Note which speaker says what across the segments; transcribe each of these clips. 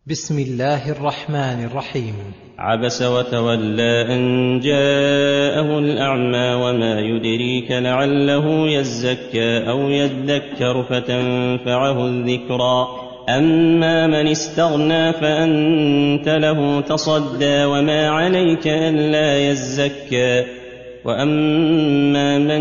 Speaker 1: بسم الله الرحمن الرحيم.
Speaker 2: عبس وتولى أن جاءه الأعمى وما يدريك لعله يزكى أو يذكر فتنفعه الذكرى أما من استغنى فأنت له تصدى وما عليك ألا يزكى وأما من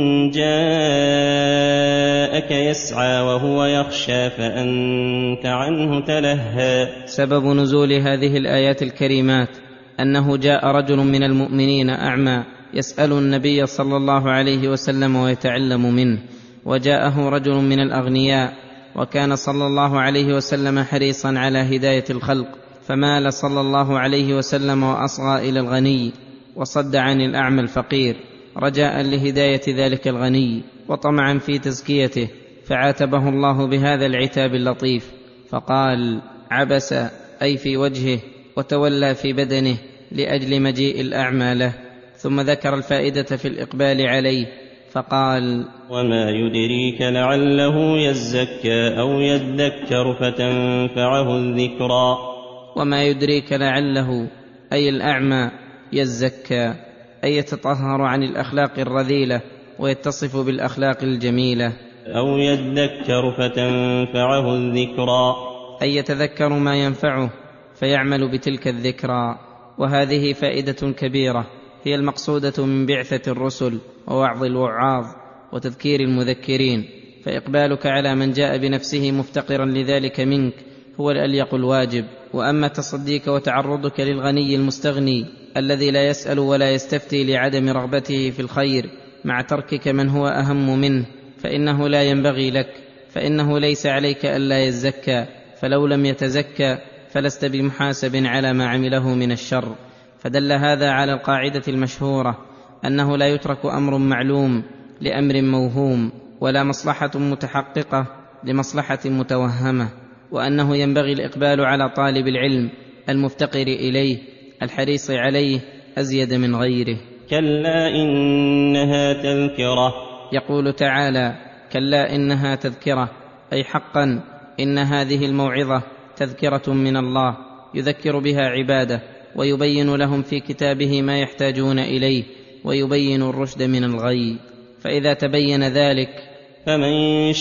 Speaker 2: جاءك يسعى وهو يخشى فأنت عنه تلهى.
Speaker 3: سبب نزول هذه الآيات الكريمات أنه جاء رجل من المؤمنين أعمى يسأل النبي صلى الله عليه وسلم ويتعلم منه، وجاءه رجل من الأغنياء، وكان صلى الله عليه وسلم حريصا على هداية الخلق، فمال صلى الله عليه وسلم وأصغى إلى الغني وصد عن الأعمى الفقير رجاء لهداية ذلك الغني وطمعا في تزكيته، فعاتبه الله بهذا العتاب اللطيف فقال: عبس أي في وجهه، وتولى في بدنه لأجل مجيء الأعمى له. ثم ذكر الفائدة في الإقبال عليه فقال:
Speaker 2: وما يدريك لعله يزكى أو يذكر فتنفعه الذكرى.
Speaker 3: وما يدريك لعله أي الأعمى يزكى أي يتطهر عن الأخلاق الرذيلة ويتصف بالأخلاق الجميلة،
Speaker 2: أو يذكر فتنفعه الذكرى
Speaker 3: أي يتذكر ما ينفعه فيعمل بتلك الذكرى. وهذه فائدة كبيرة هي المقصودة من بعثة الرسل ووعظ الوعاظ وتذكير المذكرين، فإقبالك على من جاء بنفسه مفتقرا لذلك منك هو الأليق الواجب. وأما تصديك وتعرضك للغني المستغني الذي لا يسأل ولا يستفتي لعدم رغبته في الخير مع تركك من هو أهم منه فإنه لا ينبغي لك، فإنه ليس عليك ألا يزكى، فلو لم يتزكى فلست بمحاسب على ما عمله من الشر. فدل هذا على القاعدة المشهورة أنه لا يترك أمر معلوم لأمر موهوم، ولا مصلحة متحققة لمصلحة متوهمة، وأنه ينبغي الإقبال على طالب العلم المفتقر إليه الحريص عليه أزيد من غيره.
Speaker 2: كلا إنها تذكرة.
Speaker 3: يقول تعالى: كلا إنها تذكرة، أي حقا إن هذه الموعظة تذكرة من الله يذكر بها عباده ويبين لهم في كتابه ما يحتاجون إليه ويبين الرشد من الغي. فإذا تبين ذلك
Speaker 2: فمن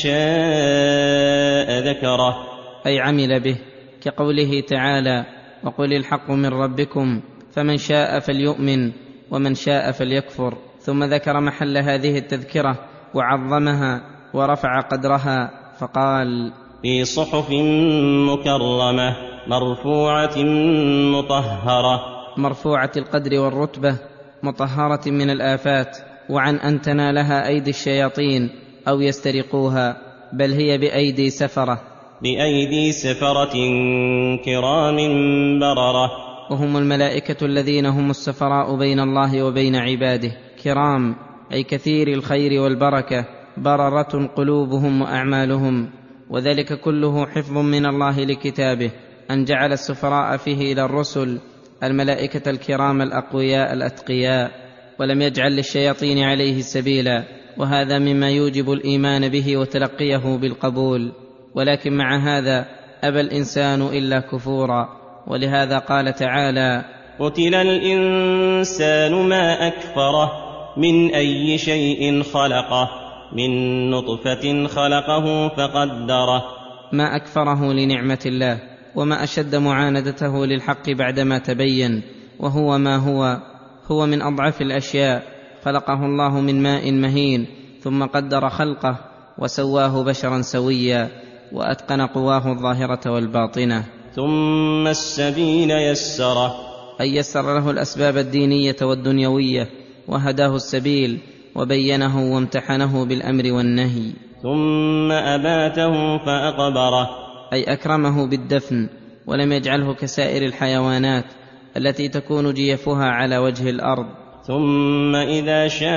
Speaker 2: شاء ذكره،
Speaker 3: أي عمل به، كقوله تعالى: وقل الحق من ربكم فمن شاء فليؤمن ومن شاء فليكفر. ثم ذكر محل هذه التذكرة وعظمها ورفع قدرها فقال:
Speaker 2: في صحف مكرمة مرفوعة مطهرة.
Speaker 3: مرفوعة القدر والرتبة مطهرة من الآفات وعن أن تنالها أيدي الشياطين أو يسترقوها، بل هي بأيدي سفرة،
Speaker 2: بأيدي سفرة كرام بررة،
Speaker 3: وهم الملائكة الذين هم السفراء بين الله وبين عباده. كرام أي كثير الخير والبركة، بررة قلوبهم وأعمالهم، وذلك كله حفظ من الله لكتابه، أن جعل السفراء فيه إلى الرسل الملائكة الكرام الأقوياء الأتقياء، ولم يجعل للشياطين عليه سبيلا، وهذا مما يوجب الإيمان به وتلقيه بالقبول. ولكن مع هذا أبى الإنسان إلا كفورا، ولهذا قال تعالى:
Speaker 2: قتل الإنسان ما أكفره من أي شيء خلقه من نطفة خلقه فقدره.
Speaker 3: ما أكفره لنعمة الله، وما أشد معاندته للحق بعدما تبين، وهو ما هو من أضعف الأشياء. خلقه الله من ماء مهين ثم قدر خلقه وسواه بشرا سويا وأتقن قواه الظاهرة والباطنة.
Speaker 2: ثم السبيل يسره،
Speaker 3: أي يسر له الأسباب الدينية والدنيوية وهداه السبيل وبينه وامتحنه بالأمر والنهي.
Speaker 2: ثم أباته فأقبره،
Speaker 3: أي أكرمه بالدفن ولم يجعله كسائر الحيوانات التي تكون جيفها على وجه الأرض.
Speaker 2: ثم إذا شاء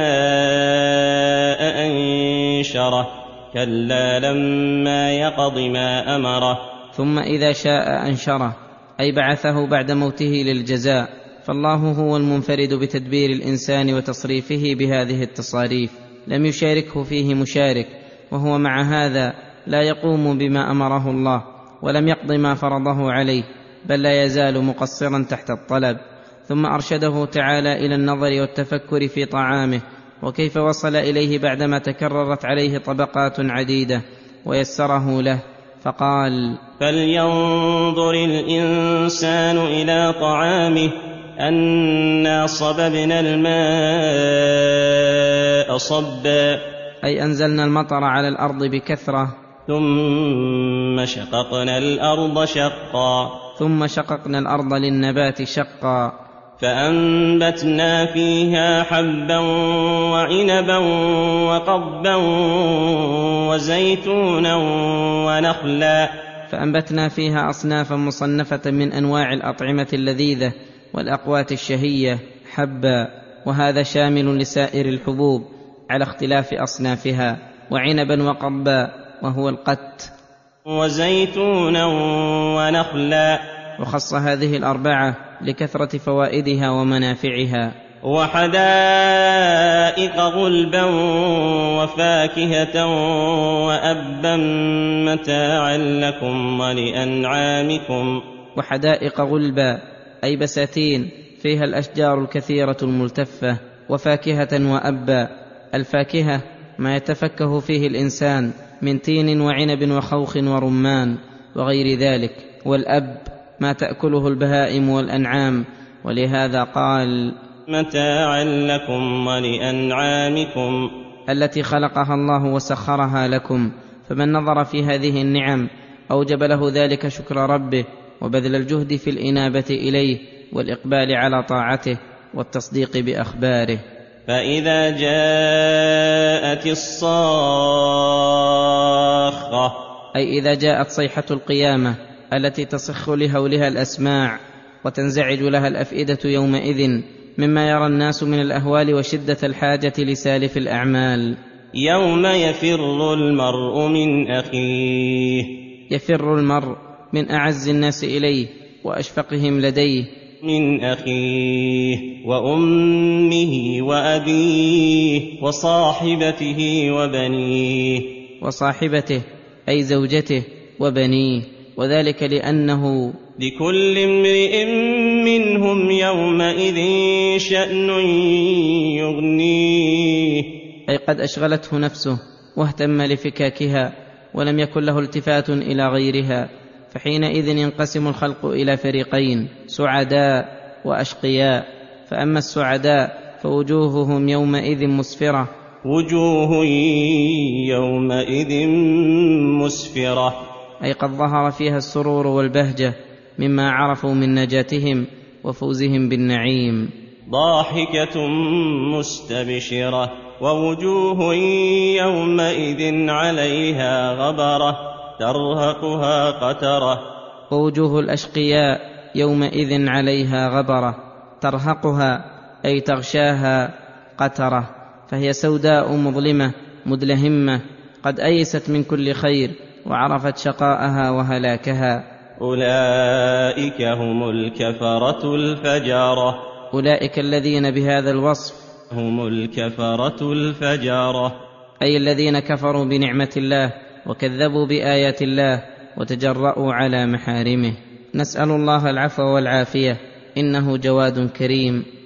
Speaker 2: أنشره، كلا لما يقض ما أمره.
Speaker 3: ثم إذا شاء أنشره، أي بعثه بعد موته للجزاء، فالله هو المنفرد بتدبير الإنسان وتصريفه بهذه التصاريف، لم يشاركه فيه مشارك، وهو مع هذا لا يقوم بما أمره الله، ولم يقض ما فرضه عليه، بل لا يزال مقصرا تحت الطلب. ثم أرشده تعالى إلى النظر والتفكر في طعامه، وكيف وصل إليه بعدما تكررت عليه طبقات عديدة، ويسره له فقال:
Speaker 2: فلينظر الإنسان إلى طعامه أنا صببنا الماء صبا،
Speaker 3: أي أنزلنا المطر على الأرض بكثرة،
Speaker 2: ثم شققنا الأرض شقا،
Speaker 3: ثم شققنا الأرض للنبات شقا،
Speaker 2: فأنبتنا فيها حبا وعنبا وقضبا وزيتونا ونخلا،
Speaker 3: فأنبتنا فيها أصنافا مصنفة من أنواع الأطعمة اللذيذة والأقوات الشهية حبا، وهذا شامل لسائر الحبوب على اختلاف أصنافها، وعنبا وقضبا وهو القت،
Speaker 2: وزيتونا ونخلا،
Speaker 3: وخص هذه الأربعة لكثرة فوائدها ومنافعها،
Speaker 2: وحدائق غلبا وفاكهة وأبا متاعا لكم ولأنعامكم.
Speaker 3: وحدائق غلبا أي بساتين فيها الأشجار الكثيرة الملتفة، وفاكهة وأبا، الفاكهة ما يتفكه فيه الإنسان من تين وعنب وخوخ ورمان وغير ذلك، والأب ما تأكله البهائم والأنعام، ولهذا قال:
Speaker 2: متاعا لكم ولأنعامكم،
Speaker 3: التي خلقها الله وسخرها لكم. فمن نظر في هذه النعم أوجب له ذلك شكر ربه، وبذل الجهد في الإنابة إليه والإقبال على طاعته والتصديق بأخباره.
Speaker 2: فإذا جاءت الصاخة،
Speaker 3: أي إذا جاءت صيحة القيامة التي تصخ لهولها الأسماع وتنزعج لها الأفئدة يومئذ مما يرى الناس من الأهوال وشدة الحاجة لسالف الأعمال.
Speaker 2: يوم يفر المرء من أخيه،
Speaker 3: يفر المرء من أعز الناس إليه وأشفقهم لديه،
Speaker 2: من أخيه وأمه وأبيه وصاحبته وبنيه،
Speaker 3: وصاحبته أي زوجته وبنيه، وذلك لأنه
Speaker 2: لكل امرئ منهم يومئذ شأن يغنيه،
Speaker 3: أي قد أشغلته نفسه واهتم لفكاكها ولم يكن له التفات إلى غيرها، فحينئذ ينقسم الخلق إلى فريقين: سعداء وأشقياء. فأما السعداء فوجوههم يومئذ مسفرة،
Speaker 2: وجوه يومئذ مسفرة،
Speaker 3: أي قد ظهر فيها السرور والبهجة مما عرفوا من نجاتهم وفوزهم بالنعيم.
Speaker 2: ضاحكة مستبشرة، ووجوه يومئذ عليها غبرة ترهقها قترة،
Speaker 3: ووجوه الأشقياء يومئذ عليها غبرة ترهقها أي تغشاها قترة، فهي سوداء مظلمة مدلهمة قد أيست من كل خير وعرفت شقاءها وهلاكها.
Speaker 2: أولئك هم الكفرة الفجرة،
Speaker 3: أولئك الذين بهذا الوصف
Speaker 2: هم الكفرة الفجرة،
Speaker 3: أي الذين كفروا بنعمة الله وكذبوا بآيات الله وتجرؤوا على محارمه. نسأل الله العفو والعافية، إنه جواد كريم.